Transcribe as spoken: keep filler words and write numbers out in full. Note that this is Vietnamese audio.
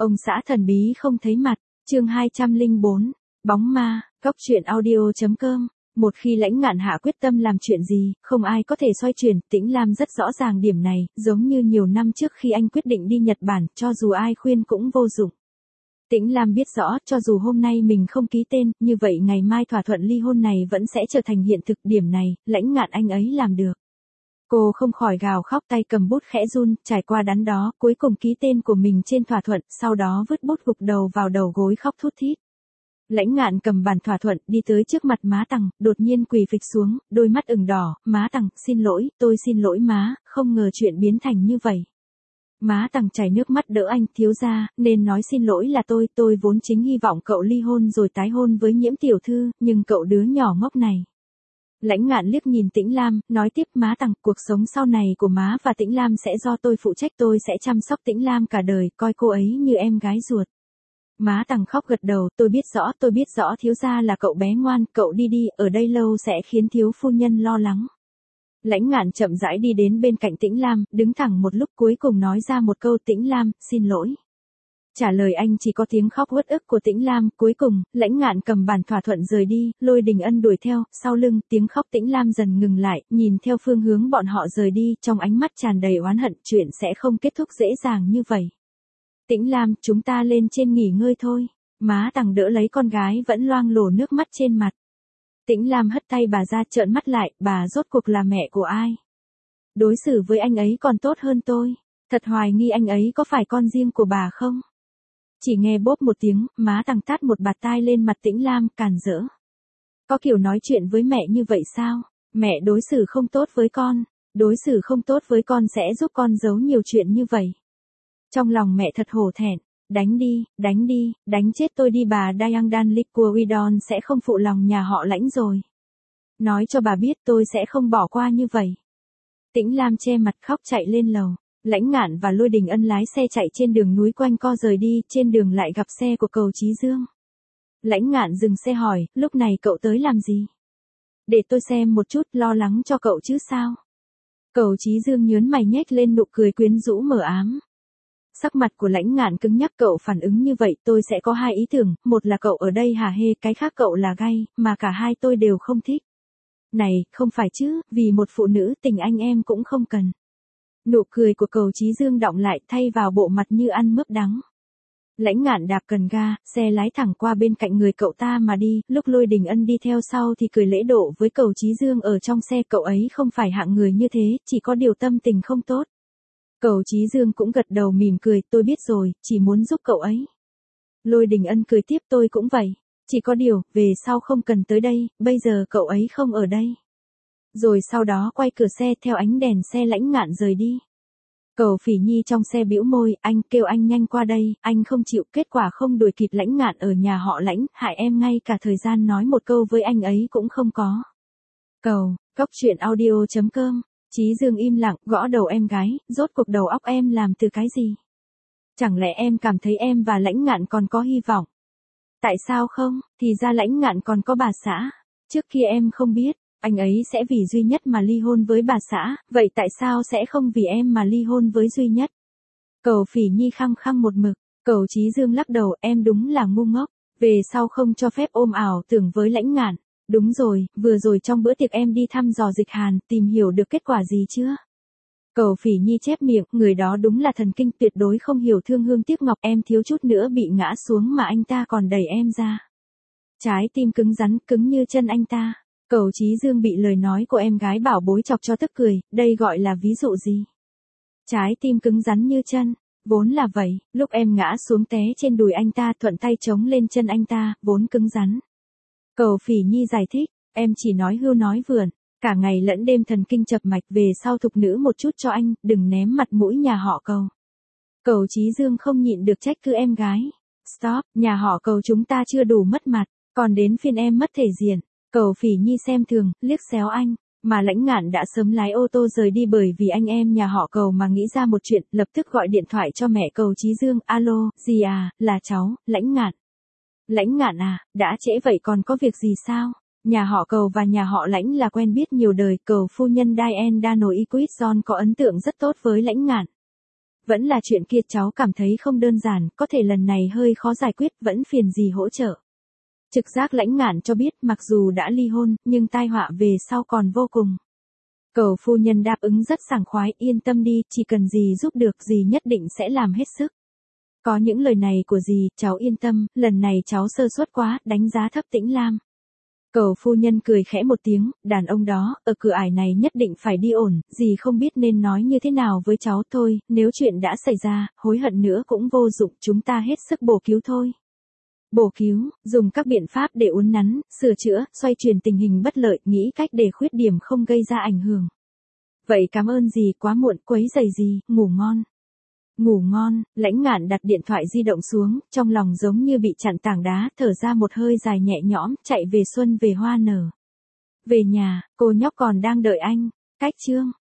Ông xã thần bí không thấy mặt, chương hai trăm lẻ bốn, bóng ma, góc truyện audio.com. Một khi Lãnh Ngạn hạ quyết tâm làm chuyện gì, không ai có thể xoay chuyển, Tĩnh Lam rất rõ ràng điểm này, giống như nhiều năm trước khi anh quyết định đi Nhật Bản, cho dù ai khuyên cũng vô dụng. Tĩnh Lam biết rõ, cho dù hôm nay mình không ký tên, như vậy ngày mai thỏa thuận ly hôn này vẫn sẽ trở thành hiện thực, điểm này, Lãnh Ngạn anh ấy làm được. Cô không khỏi gào khóc, tay cầm bút khẽ run, trải qua đắn đo, cuối cùng ký tên của mình trên thỏa thuận, sau đó vứt bút gục đầu vào đầu gối khóc thút thít. Lãnh Ngạn cầm bản thỏa thuận, đi tới trước mặt má Tằng, đột nhiên quỳ phịch xuống, đôi mắt ửng đỏ, má Tằng, xin lỗi, tôi xin lỗi má, không ngờ chuyện biến thành như vậy. Má Tằng chảy nước mắt đỡ anh, thiếu gia, nên nói xin lỗi là tôi, tôi vốn chính hy vọng cậu ly hôn rồi tái hôn với Nhiễm tiểu thư, nhưng cậu đứa nhỏ ngốc này. Lãnh Ngạn liếc nhìn Tĩnh Lam, nói tiếp, má Tằng, cuộc sống sau này của má và Tĩnh Lam sẽ do tôi phụ trách, tôi sẽ chăm sóc Tĩnh Lam cả đời, coi cô ấy như em gái ruột. Má Tằng khóc gật đầu, tôi biết rõ, tôi biết rõ thiếu gia là cậu bé ngoan, cậu đi đi, ở đây lâu sẽ khiến thiếu phu nhân lo lắng. Lãnh Ngạn chậm rãi đi đến bên cạnh Tĩnh Lam, đứng thẳng một lúc cuối cùng nói ra một câu, Tĩnh Lam, xin lỗi. Trả lời anh chỉ có tiếng khóc uất ức của Tĩnh Lam, cuối cùng, Lãnh Ngạn cầm bản thỏa thuận rời đi, Lôi Đình Ân đuổi theo, sau lưng, tiếng khóc Tĩnh Lam dần ngừng lại, nhìn theo phương hướng bọn họ rời đi, trong ánh mắt tràn đầy oán hận, chuyện sẽ không kết thúc dễ dàng như vậy. Tĩnh Lam, chúng ta lên trên nghỉ ngơi thôi. Má Tằng đỡ lấy con gái vẫn loang lổ nước mắt trên mặt. Tĩnh Lam hất tay bà ra, trợn mắt lại, bà rốt cuộc là mẹ của ai? Đối xử với anh ấy còn tốt hơn tôi. Thật hoài nghi anh ấy có phải con riêng của bà không? Chỉ nghe bốp một tiếng, má Tằng tát một bạt tai lên mặt Tĩnh Lam, càn rỡ. Có kiểu nói chuyện với mẹ như vậy sao? Mẹ đối xử không tốt với con. Đối xử không tốt với con sẽ giúp con giấu nhiều chuyện như vậy. Trong lòng mẹ thật hổ thẹn. Đánh đi, đánh đi, đánh chết tôi đi, bà Dayang Dan Liquidon sẽ không phụ lòng nhà họ Lãnh rồi. Nói cho bà biết tôi sẽ không bỏ qua như vậy. Tĩnh Lam che mặt khóc chạy lên lầu. Lãnh Ngạn và Lôi Đình Ân lái xe chạy trên đường núi quanh co rời đi, trên đường lại gặp xe của Cầu Chí Dương. Lãnh Ngạn dừng xe hỏi, lúc này cậu tới làm gì? Để tôi xem một chút, lo lắng cho cậu chứ sao? Cầu Chí Dương nhớn mày nhếch lên nụ cười quyến rũ mờ ám. Sắc mặt của Lãnh Ngạn cứng nhắc, cậu phản ứng như vậy, tôi sẽ có hai ý tưởng, một là cậu ở đây hả hê, cái khác cậu là gay, mà cả hai tôi đều không thích. Này, không phải chứ, vì một phụ nữ tình anh em cũng không cần. Nụ cười của Cầu Chí Dương đọng lại, thay vào bộ mặt như ăn mướp đắng. Lãnh Ngạn đạp cần ga, xe lái thẳng qua bên cạnh người cậu ta mà đi, lúc Lôi Đình Ân đi theo sau thì cười lễ độ với Cầu Chí Dương ở trong xe, cậu ấy không phải hạng người như thế, chỉ có điều tâm tình không tốt. Cầu Chí Dương cũng gật đầu mỉm cười, tôi biết rồi, chỉ muốn giúp cậu ấy. Lôi Đình Ân cười tiếp, tôi cũng vậy. Chỉ có điều, về sau không cần tới đây, bây giờ cậu ấy không ở đây. Rồi sau đó quay cửa xe theo ánh đèn xe Lãnh Ngạn rời đi. Cầu Phỉ Nhi trong xe bĩu môi, anh kêu anh nhanh qua đây, anh không chịu, kết quả không đuổi kịp Lãnh Ngạn ở nhà họ Lãnh, hại em ngay cả thời gian nói một câu với anh ấy cũng không có. Cầu, góc truyện audio.com. Chí Dương im lặng, gõ đầu em gái, rốt cuộc đầu óc em làm từ cái gì? Chẳng lẽ em cảm thấy em và Lãnh Ngạn còn có hy vọng? Tại sao không? Thì ra Lãnh Ngạn còn có bà xã. Trước kia em không biết, anh ấy sẽ vì duy nhất mà ly hôn với bà xã, vậy tại sao sẽ không vì em mà ly hôn với duy nhất? Cầu Phỉ Nhi khăng khăng một mực, Cầu Chí Dương lắc đầu, em đúng là ngu ngốc, về sau không cho phép ôm ảo tưởng với Lãnh Ngạn. Đúng rồi, vừa rồi trong bữa tiệc em đi thăm dò Dịch Hàn, tìm hiểu được kết quả gì chưa? Cầu Phỉ Nhi chép miệng, người đó đúng là thần kinh, tuyệt đối không hiểu thương hương tiếc ngọc, em thiếu chút nữa bị ngã xuống mà anh ta còn đẩy em ra. Trái tim cứng rắn, cứng như chân anh ta. Cầu Chí Dương bị lời nói của em gái bảo bối chọc cho tức cười, đây gọi là ví dụ gì? Trái tim cứng rắn như chân, vốn là vậy, lúc em ngã xuống té trên đùi anh ta, thuận tay chống lên chân anh ta, vốn cứng rắn. Cầu Phỉ Nhi giải thích, em chỉ nói hưu nói vượn, cả ngày lẫn đêm thần kinh chập mạch, về sau thục nữ một chút cho anh, đừng ném mặt mũi nhà họ Cầu. Cầu Chí Dương không nhịn được trách cứ em gái. Stop, nhà họ Cầu chúng ta chưa đủ mất mặt, còn đến phiên em mất thể diện. Cầu Phỉ Nhi xem thường, liếc xéo anh, mà Lãnh Ngạn đã sớm lái ô tô rời đi bởi vì anh em nhà họ Cầu mà nghĩ ra một chuyện, lập tức gọi điện thoại cho mẹ Cầu Chí Dương, alo, gì à, là cháu, Lãnh Ngạn. Lãnh Ngạn à, đã trễ vậy còn có việc gì sao? Nhà họ Cầu và nhà họ Lãnh là quen biết nhiều đời, Cầu phu nhân Diane Dano Iquit John có ấn tượng rất tốt với Lãnh Ngạn. Vẫn là chuyện kia cháu cảm thấy không đơn giản, có thể lần này hơi khó giải quyết, vẫn phiền gì hỗ trợ. Trực giác Lãnh Ngạn cho biết mặc dù đã ly hôn, nhưng tai họa về sau còn vô cùng. Cầu phu nhân đáp ứng rất sảng khoái, yên tâm đi, chỉ cần dì giúp được dì nhất định sẽ làm hết sức. Có những lời này của dì, cháu yên tâm, lần này cháu sơ suất quá, đánh giá thấp Tĩnh Lam. Cầu phu nhân cười khẽ một tiếng, đàn ông đó, ở cửa ải này nhất định phải đi ổn, dì không biết nên nói như thế nào với cháu thôi, nếu chuyện đã xảy ra, hối hận nữa cũng vô dụng, chúng ta hết sức bổ cứu thôi. Bổ cứu, dùng các biện pháp để uốn nắn, sửa chữa, xoay chuyển tình hình bất lợi, nghĩ cách để khuyết điểm không gây ra ảnh hưởng. Vậy cảm ơn dì, quá muộn, quấy rầy dì, ngủ ngon. Ngủ ngon, Lãnh Ngạn đặt điện thoại di động xuống, trong lòng giống như bị chặn tảng đá, thở ra một hơi dài nhẹ nhõm, chạy về xuân về hoa nở. Về nhà, cô nhóc còn đang đợi anh, cách chương.